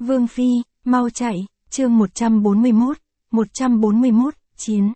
Vương Phi, mau chạy, chương 141, 9.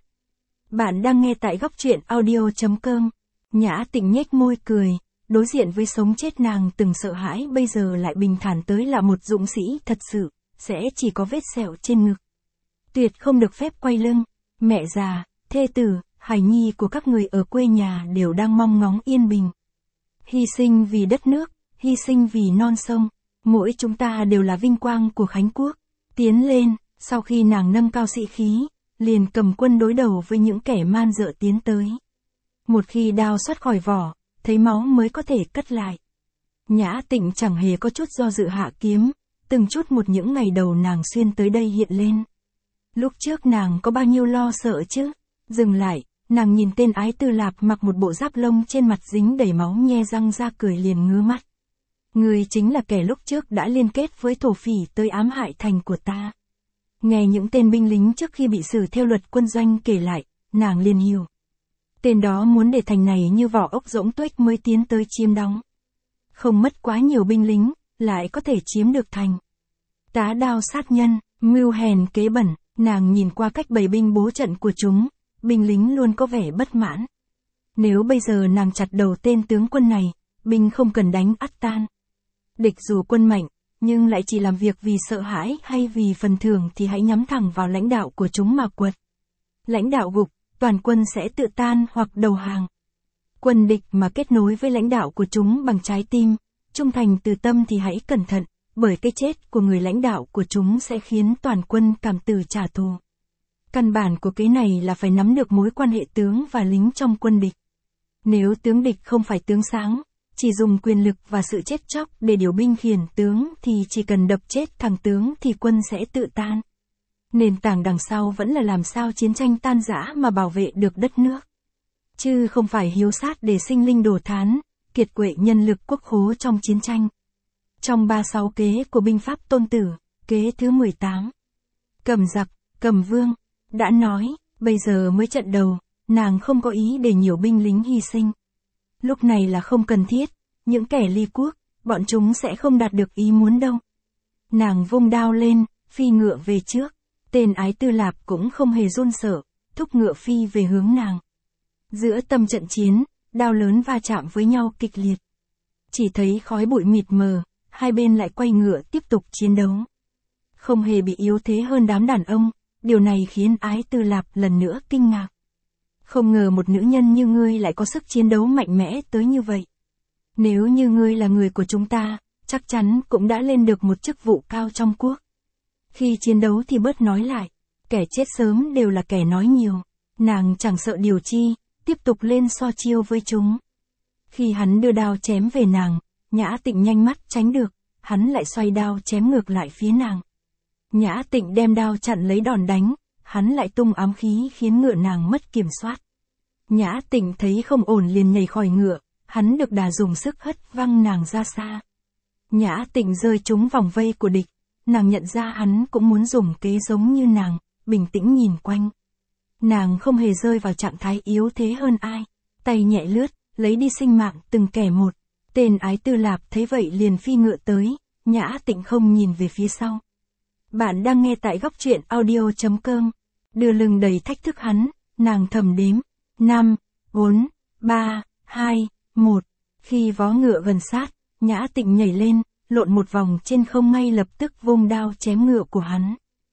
Bạn đang nghe tại góc truyện audio.com. Nhã Tịnh nhếch môi cười, đối diện với sống chết nàng từng sợ hãi bây giờ lại bình thản tới là một dũng sĩ thật sự, sẽ chỉ có vết sẹo trên ngực. Tuyệt không được phép quay lưng, mẹ già, thê tử, hài nhi của các người ở quê nhà đều đang mong ngóng yên bình. Hy sinh vì đất nước, hy sinh vì non sông, mỗi chúng ta đều là vinh quang của Khánh Quốc. Tiến lên, sau khi nàng nâng cao sĩ khí, liền cầm quân đối đầu với những kẻ man dợ tiến tới. Một khi đao xuất khỏi vỏ, thấy máu mới có thể cất lại. Nhã Tịnh chẳng hề có chút do dự hạ kiếm, từng chút một những ngày đầu nàng xuyên tới đây hiện lên. Lúc trước nàng có bao nhiêu lo sợ chứ? Dừng lại, nàng nhìn tên Ái Tư Lạp mặc một bộ giáp lông trên mặt dính đầy máu nhe răng ra cười liền ngứa mắt. Người chính là kẻ lúc trước đã liên kết với thổ phỉ tới ám hại thành của ta. Nghe những tên binh lính trước khi bị xử theo luật quân doanh kể lại, nàng liền hiểu. Tên đó muốn để thành này như vỏ ốc rỗng tuếch mới tiến tới chiếm đóng. Không mất quá nhiều binh lính, lại có thể chiếm được thành. Tá đao sát nhân, mưu hèn kế bẩn, nàng nhìn qua cách bày binh bố trận của chúng, binh lính luôn có vẻ bất mãn. Nếu bây giờ nàng chặt đầu tên tướng quân này, binh không cần đánh ắt tan. Địch dù quân mạnh, nhưng lại chỉ làm việc vì sợ hãi hay vì phần thưởng thì hãy nhắm thẳng vào lãnh đạo của chúng mà quật. Lãnh đạo gục, toàn quân sẽ tự tan hoặc đầu hàng. Quân địch mà kết nối với lãnh đạo của chúng bằng trái tim, trung thành từ tâm thì hãy cẩn thận, bởi cái chết của người lãnh đạo của chúng sẽ khiến toàn quân cảm tử trả thù. Căn bản của kế này là phải nắm được mối quan hệ tướng và lính trong quân địch. Nếu tướng địch không phải tướng sáng, chỉ dùng quyền lực và sự chết chóc để điều binh khiển tướng thì chỉ cần đập chết thằng tướng thì quân sẽ tự tan. Nền tảng đằng sau vẫn là làm sao chiến tranh tan rã mà bảo vệ được đất nước. Chứ không phải hiếu sát để sinh linh đổ thán, kiệt quệ nhân lực quốc khố trong chiến tranh. Trong 36 kế của binh pháp Tôn Tử, kế thứ 18. Cầm giặc, cầm vương, đã nói, bây giờ mới trận đầu, nàng không có ý để nhiều binh lính hy sinh. Lúc này là không cần thiết, những kẻ ly quốc, bọn chúng sẽ không đạt được ý muốn đâu. Nàng vung đao lên, phi ngựa về trước, tên Ái Tư Lạp cũng không hề run sợ, thúc ngựa phi về hướng nàng. Giữa tâm trận chiến, đao lớn va chạm với nhau kịch liệt. Chỉ thấy khói bụi mịt mờ, hai bên lại quay ngựa tiếp tục chiến đấu. Không hề bị yếu thế hơn đám đàn ông, điều này khiến Ái Tư Lạp lần nữa kinh ngạc. Không ngờ một nữ nhân như ngươi lại có sức chiến đấu mạnh mẽ tới như vậy. Nếu như ngươi là người của chúng ta, chắc chắn cũng đã lên được một chức vụ cao trong quốc. Khi chiến đấu thì bớt nói lại, kẻ chết sớm đều là kẻ nói nhiều. Nàng chẳng sợ điều chi, tiếp tục lên so chiêu với chúng. Khi hắn đưa đao chém về nàng, Nhã Tịnh nhanh mắt tránh được, hắn lại xoay đao chém ngược lại phía nàng. Nhã Tịnh đem đao chặn lấy đòn đánh, hắn lại tung ám khí khiến ngựa nàng mất kiểm soát. Nhã Tịnh thấy không ổn liền nhảy khỏi ngựa, hắn được đà dùng sức hất văng nàng ra xa. Nhã Tịnh rơi trúng vòng vây của địch, nàng nhận ra hắn cũng muốn dùng kế giống như nàng, bình tĩnh nhìn quanh. Nàng không hề rơi vào trạng thái yếu thế hơn ai, tay nhẹ lướt, lấy đi sinh mạng từng kẻ một. Tên Ái Tư Lạp thấy vậy liền phi ngựa tới, Nhã Tịnh không nhìn về phía sau. Bạn đang nghe tại góc truyện audio.com. Đưa lưng đầy thách thức hắn, nàng thầm đếm. 5, 4, 3, 2, 1. Khi vó ngựa gần sát, Nhã Tịnh nhảy lên, lộn một vòng trên không ngay lập tức vung đao chém ngựa của hắn.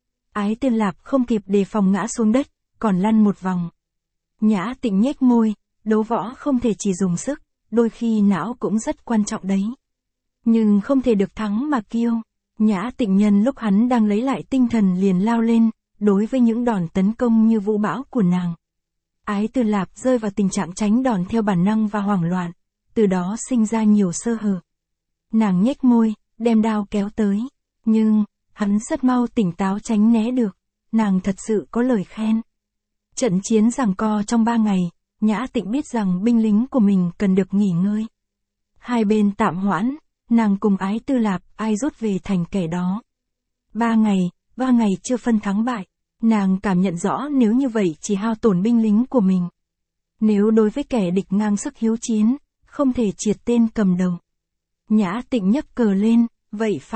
Ái Tư Lạp không kịp đề phòng ngã xuống đất, còn lăn một vòng. Nhã Tịnh nhếch môi, đấu võ không thể chỉ dùng sức, đôi khi não cũng rất quan trọng đấy. Nhưng không thể được thắng mà kiêu. Nhã Tịnh nhân lúc hắn đang lấy lại tinh thần liền lao lên, đối với những đòn tấn công như vũ bão của nàng. Ái Tư Lạp rơi vào tình trạng tránh đòn theo bản năng và hoảng loạn, từ đó sinh ra nhiều sơ hở. Nàng nhếch môi, đem đao kéo tới, nhưng, hắn rất mau tỉnh táo tránh né được, nàng thật sự có lời khen. Trận chiến giằng co trong 3 ngày, Nhã Tịnh biết rằng binh lính của mình cần được nghỉ ngơi. Hai bên tạm hoãn, nàng cùng Ái Tư Lạp ai rút về thành kẻ đó. 3 ngày chưa phân thắng bại, nàng cảm nhận rõ nếu như vậy chỉ hao tổn binh lính của mình. Nếu đối với kẻ địch ngang sức hiếu chiến, không thể triệt tên cầm đầu. Nhã Tịnh nhấc cờ lên, vậy phải,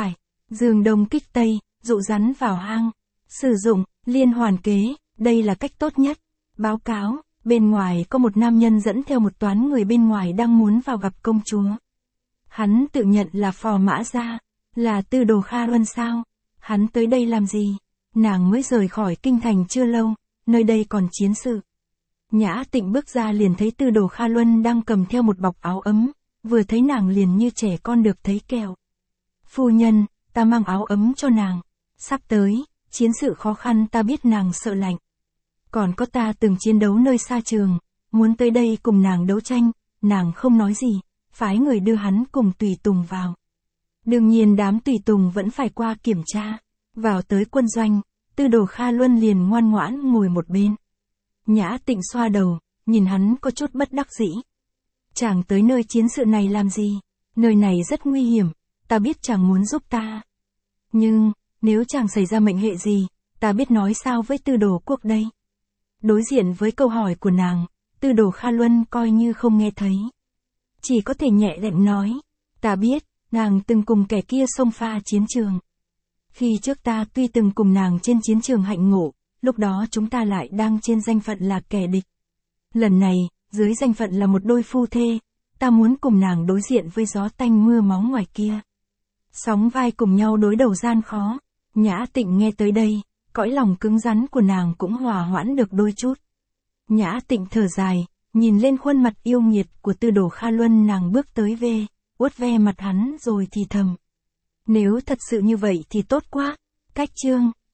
Dương đông kích tây, dụ rắn vào hang. Sử dụng, liên hoàn kế, đây là cách tốt nhất. Báo cáo, bên ngoài có một nam nhân dẫn theo một toán người bên ngoài đang muốn vào gặp công chúa. Hắn tự nhận là Phò Mã Gia, là Tư Đồ Kha Luân sao? Hắn tới đây làm gì? Nàng mới rời khỏi kinh thành chưa lâu, nơi đây còn chiến sự. Nhã Tịnh bước ra liền thấy Tư Đồ Kha Luân đang cầm theo một bọc áo ấm, vừa thấy nàng liền như trẻ con được thấy kẹo. Phu nhân, ta mang áo ấm cho nàng. Sắp tới, chiến sự khó khăn ta biết nàng sợ lạnh. Còn có ta từng chiến đấu nơi xa trường, muốn tới đây cùng nàng đấu tranh, nàng không nói gì, phái người đưa hắn cùng tùy tùng vào. Đương nhiên đám tùy tùng vẫn phải qua kiểm tra. Vào tới quân doanh, Tư Đồ Kha Luân liền ngoan ngoãn ngồi một bên. Nhã Tịnh xoa đầu, nhìn hắn có chút bất đắc dĩ. Chàng tới nơi chiến sự này làm gì? Nơi này rất nguy hiểm, ta biết chàng muốn giúp ta. Nhưng, nếu chàng xảy ra mệnh hệ gì, ta biết nói sao với Tư Đồ Quốc đây? Đối diện với câu hỏi của nàng, Tư Đồ Kha Luân coi như không nghe thấy. Chỉ có thể nhẹ đệm nói, ta biết, nàng từng cùng kẻ kia xông pha chiến trường. Khi trước ta tuy từng cùng nàng trên chiến trường hạnh ngộ, lúc đó chúng ta lại đang trên danh phận là kẻ địch. Lần này, dưới danh phận là một đôi phu thê, ta muốn cùng nàng đối diện với gió tanh mưa máu ngoài kia. Sóng vai cùng nhau đối đầu gian khó. Nhã Tịnh nghe tới đây, cõi lòng cứng rắn của nàng cũng hòa hoãn được đôi chút. Nhã Tịnh thở dài, nhìn lên khuôn mặt yêu nghiệt của Tư Đồ Kha Luân, nàng bước tới vuốt ve mặt hắn rồi thì thầm. Nếu thật sự như vậy thì tốt quá. Cách chương